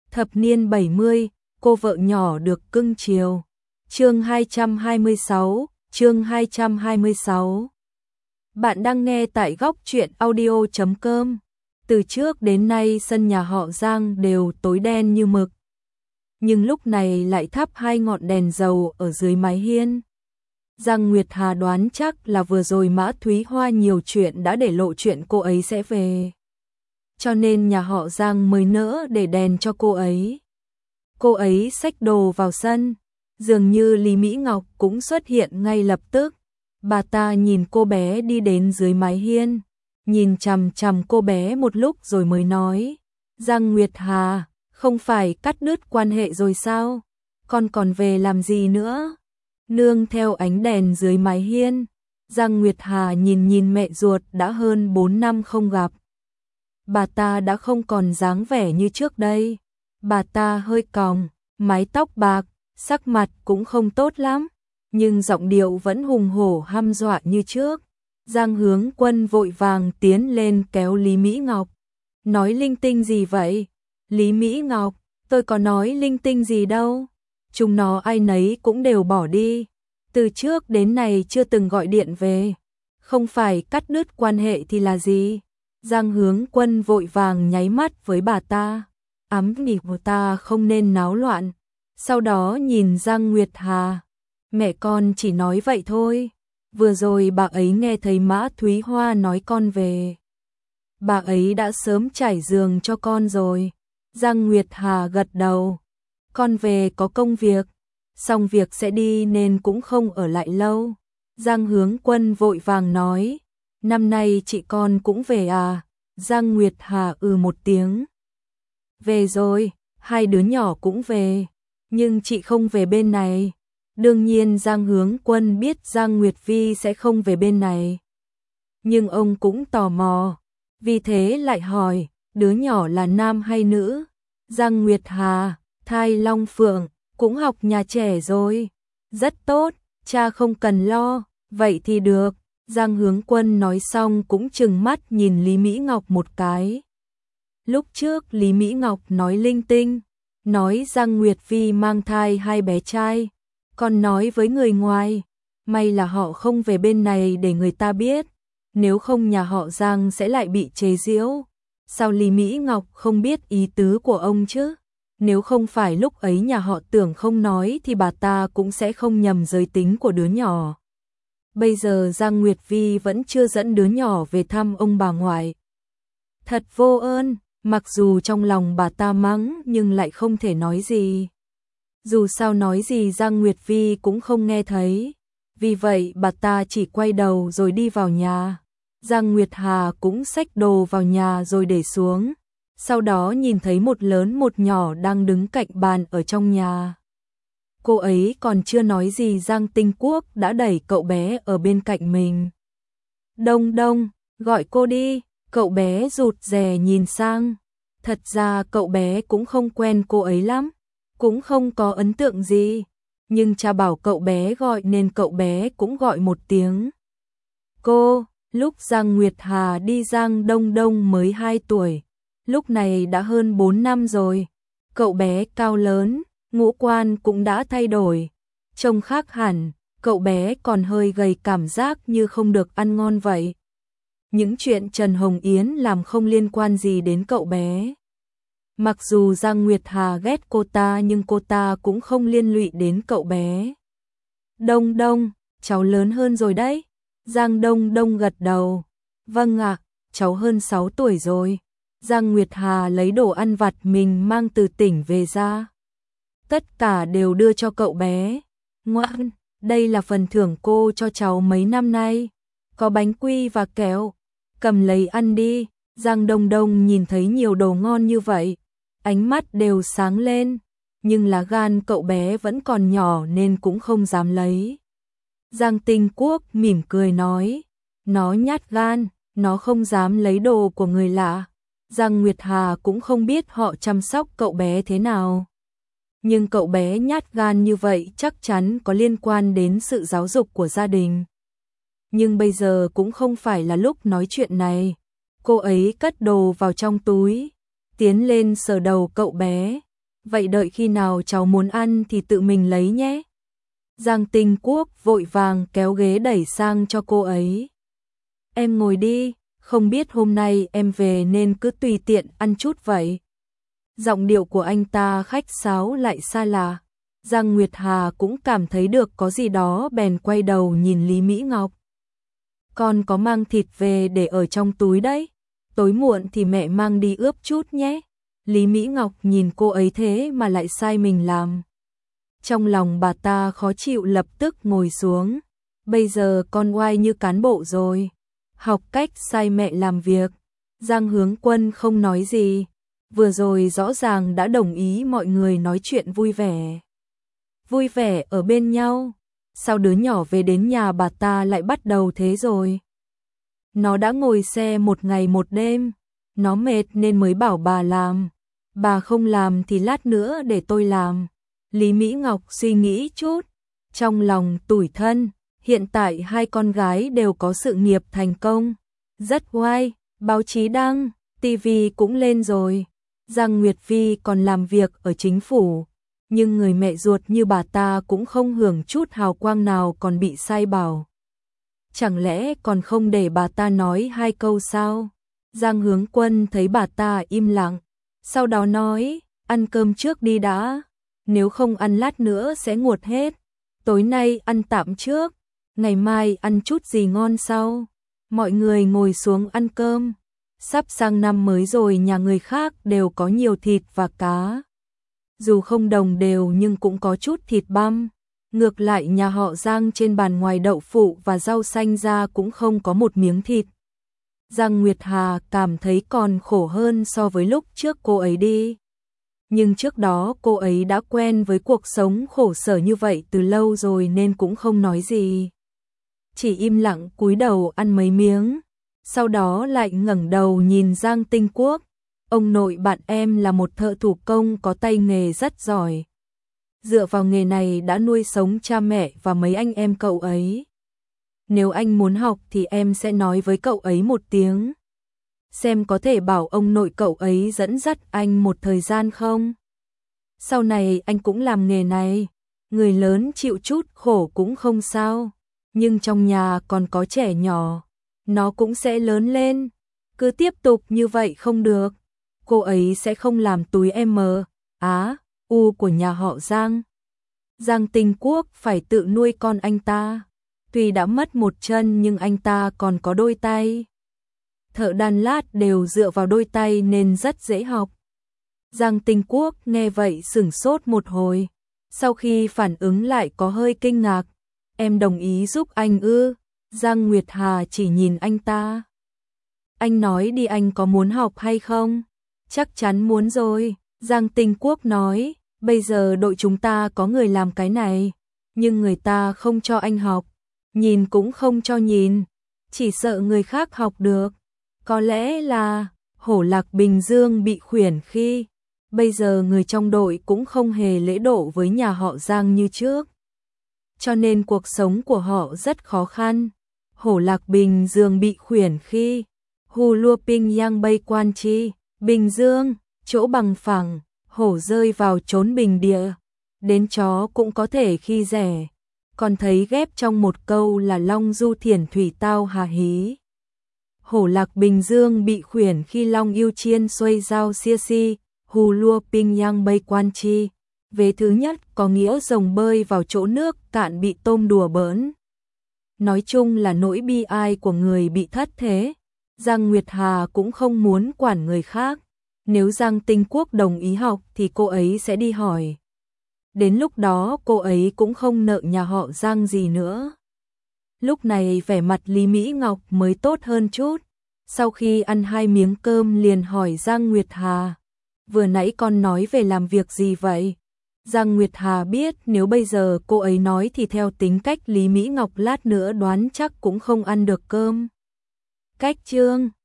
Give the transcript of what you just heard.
Thập niên 70, cô vợ nhỏ được cưng chiều. Chương 226, chương 226. Bạn đang nghe tại góc truyện audio.com. Từ trước đến nay sân nhà họ Giang đều tối đen như mực. Nhưng lúc này lại thắp hai ngọn đèn dầu ở dưới mái hiên. Giang Nguyệt Hà đoán chắc là vừa rồi Mã Thúy Hoa nhiều chuyện đã để lộ chuyện cô ấy sẽ về. Cho nên nhà họ Giang mới nỡ để đèn cho cô ấy. Cô ấy xách đồ vào sân, dường như Lý Mỹ Ngọc cũng xuất hiện ngay lập tức. Bà ta nhìn cô bé đi đến dưới mái hiên, nhìn chằm chằm cô bé một lúc rồi mới nói: Giang Nguyệt Hà, không phải cắt đứt quan hệ rồi sao? Con còn về làm gì nữa? Nương theo ánh đèn dưới mái hiên, Giang Nguyệt Hà nhìn mẹ ruột đã hơn 4 năm không gặp. Bà ta đã không còn dáng vẻ như trước đây. Bà ta hơi còng, mái tóc bạc, sắc mặt cũng không tốt lắm, nhưng giọng điệu vẫn hùng hổ hăm dọa như trước. Giang Hướng Quân vội vàng tiến lên kéo Lý Mỹ Ngọc. Nói linh tinh gì vậy? Lý Mỹ Ngọc, tôi có nói linh tinh gì đâu. Chúng nó ai nấy cũng đều bỏ đi. Từ trước đến nay chưa từng gọi điện về. Không phải cắt đứt quan hệ thì là gì? Giang Hướng Quân vội vàng nháy mắt với bà ta, ám nghỉ của ta không nên náo loạn. Sau đó nhìn Giang Nguyệt Hà, mẹ con chỉ nói vậy thôi. Vừa rồi bà ấy nghe thấy Mã Thúy Hoa nói con về. Bà ấy đã sớm trải giường cho con rồi. Giang Nguyệt Hà gật đầu. Con về có công việc, xong việc sẽ đi nên cũng không ở lại lâu. Giang Hướng Quân vội vàng nói: Năm nay chị con cũng về à? Giang Nguyệt Hà một tiếng. Về rồi, hai đứa nhỏ cũng về, nhưng chị không về bên này. Đương nhiên Giang Hướng Quân biết Giang Nguyệt Vi sẽ không về bên này. Nhưng ông cũng tò mò, vì thế lại hỏi, đứa nhỏ là nam hay nữ? Giang Nguyệt Hà, thai long phượng, cũng học nhà trẻ rồi. Rất tốt, cha không cần lo, vậy thì được. Giang Hướng Quân nói xong cũng trừng mắt nhìn Lý Mỹ Ngọc một cái. Lúc trước Lý Mỹ Ngọc nói linh tinh, nói Giang Nguyệt Vi mang thai hai bé trai, còn nói với người ngoài, may là họ không về bên này để người ta biết, nếu không nhà họ Giang sẽ lại bị chế giễu. Sao Lý Mỹ Ngọc không biết ý tứ của ông chứ? Nếu không phải lúc ấy nhà họ Tưởng không nói thì bà ta cũng sẽ không nhầm giới tính của đứa nhỏ. Bây giờ Giang Nguyệt Vi vẫn chưa dẫn đứa nhỏ về thăm ông bà ngoại. Thật vô ơn, mặc dù trong lòng bà ta mắng nhưng lại không thể nói gì. Dù sao nói gì Giang Nguyệt Vi cũng không nghe thấy. Vì vậy bà ta chỉ quay đầu rồi đi vào nhà. Giang Nguyệt Hà cũng xách đồ vào nhà rồi để xuống. Sau đó nhìn thấy một lớn một nhỏ đang đứng cạnh bàn ở trong nhà. Cô ấy còn chưa nói gì Giang Tinh Quốc đã đẩy cậu bé ở bên cạnh mình. Đông Đông, gọi cô đi. Cậu bé rụt rè nhìn sang. Thật ra cậu bé cũng không quen cô ấy lắm, cũng không có ấn tượng gì. Nhưng cha bảo cậu bé gọi nên cậu bé cũng gọi một tiếng. Cô, lúc Giang Nguyệt Hà đi Giang Đông Đông mới 2 tuổi. Lúc này đã hơn 4 năm rồi. Cậu bé cao lớn, ngũ quan cũng đã thay đổi. Trông khác hẳn, cậu bé còn hơi gầy, cảm giác như không được ăn ngon vậy. Những chuyện Trần Hồng Yến làm không liên quan gì đến cậu bé. Mặc dù Giang Nguyệt Hà ghét cô ta nhưng cô ta cũng không liên lụy đến cậu bé. Đông Đông, cháu lớn hơn rồi đấy. Giang Đông Đông gật đầu. Vâng ạ, cháu hơn 6 tuổi rồi. Giang Nguyệt Hà lấy đồ ăn vặt mình mang từ tỉnh về ra. Tất cả đều đưa cho cậu bé. Ngoan, đây là phần thưởng cô cho cháu mấy năm nay. Có bánh quy và kẹo. Cầm lấy ăn đi. Giang Đông Đông nhìn thấy nhiều đồ ngon như vậy, ánh mắt đều sáng lên. Nhưng lá gan cậu bé vẫn còn nhỏ nên cũng không dám lấy. Giang Tinh Quốc mỉm cười nói, nó nhát gan, nó không dám lấy đồ của người lạ. Giang Nguyệt Hà cũng không biết họ chăm sóc cậu bé thế nào. Nhưng cậu bé nhát gan như vậy chắc chắn có liên quan đến sự giáo dục của gia đình. Nhưng bây giờ cũng không phải là lúc nói chuyện này. Cô ấy cất đồ vào trong túi, tiến lên sờ đầu cậu bé. vậy đợi khi nào cháu muốn ăn thì tự mình lấy nhé. Giang Tinh Quốc vội vàng kéo ghế đẩy sang cho cô ấy. Em ngồi đi, không biết hôm nay em về nên cứ tùy tiện ăn chút vậy. Giọng điệu của anh ta khách sáo lại xa lạ. Giang Nguyệt Hà cũng cảm thấy được có gì đó bèn quay đầu nhìn Lý Mỹ Ngọc. Con có mang thịt về để ở trong túi đấy. Tối muộn thì mẹ mang đi ướp chút nhé. Lý Mỹ Ngọc nhìn cô ấy thế mà lại sai mình làm. Trong lòng bà ta khó chịu lập tức ngồi xuống. Bây giờ con oai như cán bộ rồi. Học cách sai mẹ làm việc. Giang Hướng Quân không nói gì. Vừa rồi rõ ràng đã đồng ý mọi người nói chuyện vui vẻ. Vui vẻ ở bên nhau. Sao đứa nhỏ về đến nhà bà ta lại bắt đầu thế rồi? Nó đã ngồi xe một ngày một đêm. Nó mệt nên mới bảo bà làm. Bà không làm thì lát nữa để tôi làm. Lý Mỹ Ngọc suy nghĩ chút. Trong lòng tủi thân. Hiện tại hai con gái đều có sự nghiệp thành công. Rất oai. Báo chí đăng, tivi cũng lên rồi. Giang Nguyệt Vi còn làm việc ở chính phủ. Nhưng người mẹ ruột như bà ta cũng không hưởng chút hào quang nào còn bị sai bảo. Chẳng lẽ còn không để bà ta nói hai câu sao? Giang Hướng Quân thấy bà ta im lặng. Sau đó nói, ăn cơm trước đi đã. Nếu không ăn lát nữa sẽ nguội hết. Tối nay ăn tạm trước. Ngày mai ăn chút gì ngon sau. Mọi người ngồi xuống ăn cơm. Sắp sang năm mới rồi nhà người khác đều có nhiều thịt và cá. Dù không đồng đều nhưng cũng có chút thịt băm. Ngược lại nhà họ Giang trên bàn ngoài đậu phụ và rau xanh ra cũng không có một miếng thịt. Giang Nguyệt Hà cảm thấy còn khổ hơn so với lúc trước cô ấy đi. Nhưng trước đó cô ấy đã quen với cuộc sống khổ sở như vậy từ lâu rồi nên cũng không nói gì. Chỉ im lặng cúi đầu ăn mấy miếng. Sau đó lại ngẩng đầu nhìn Giang Tinh Quốc. Ông nội bạn em là một thợ thủ công có tay nghề rất giỏi. Dựa vào nghề này đã nuôi sống cha mẹ và mấy anh em cậu ấy. Nếu anh muốn học thì em sẽ nói với cậu ấy một tiếng. Xem có thể bảo ông nội cậu ấy dẫn dắt anh một thời gian không? Sau này anh cũng làm nghề này. Người lớn chịu chút khổ cũng không sao. Nhưng trong nhà còn có trẻ nhỏ. Nó cũng sẽ lớn lên. Cứ tiếp tục như vậy không được. Cô ấy sẽ không làm túi U của nhà họ Giang. Giang Tinh Quốc phải tự nuôi con anh ta. Tuy đã mất một chân nhưng anh ta còn có đôi tay. Thợ đan lát đều dựa vào đôi tay nên rất dễ học. Giang Tinh Quốc nghe vậy sửng sốt một hồi. Sau khi phản ứng lại có hơi kinh ngạc. Em đồng ý giúp anh ư? Giang Nguyệt Hà chỉ nhìn anh ta. Anh nói đi, anh có muốn học hay không? Chắc chắn muốn rồi. Giang Tinh Quốc nói, bây giờ đội chúng ta có người làm cái này, nhưng người ta không cho anh học, nhìn cũng không cho nhìn, chỉ sợ người khác học được. Có lẽ là Hổ Lạc Bình Dương bị khuyển khi, bây giờ người trong đội cũng không hề lễ độ với nhà họ Giang như trước. Cho nên cuộc sống của họ rất khó khăn. Hổ Lạc Bình Dương bị khuyển khi, Hu Lua Ping Yang Bay Quan Chi, Bình Dương, chỗ bằng phẳng, hổ rơi vào chốn bình địa, đến chó cũng có thể khi rẻ. Còn thấy ghép trong một câu là Long Du Thiển Thủy Tao Hà Hí. Hổ Lạc Bình Dương bị khuyển khi Long Yêu Chiên Xuôi Giao Xia Si, Hu Lua Ping Yang Bay Quan Chi. Vế thứ nhất có nghĩa rồng bơi vào chỗ nước cạn bị tôm đùa bỡn. Nói chung là nỗi bi ai của người bị thất thế. Giang Nguyệt Hà cũng không muốn quản người khác. Nếu Giang Tinh Quốc đồng ý học thì cô ấy sẽ đi hỏi. Đến lúc đó cô ấy cũng không nợ nhà họ Giang gì nữa. Lúc này vẻ mặt Lý Mỹ Ngọc mới tốt hơn chút. Sau khi ăn 2 miếng cơm liền hỏi Giang Nguyệt Hà. Vừa nãy con nói về làm việc gì vậy? Giang Nguyệt Hà biết nếu bây giờ cô ấy nói thì theo tính cách Lý Mỹ Ngọc lát nữa đoán chắc cũng không ăn được cơm. Cách chương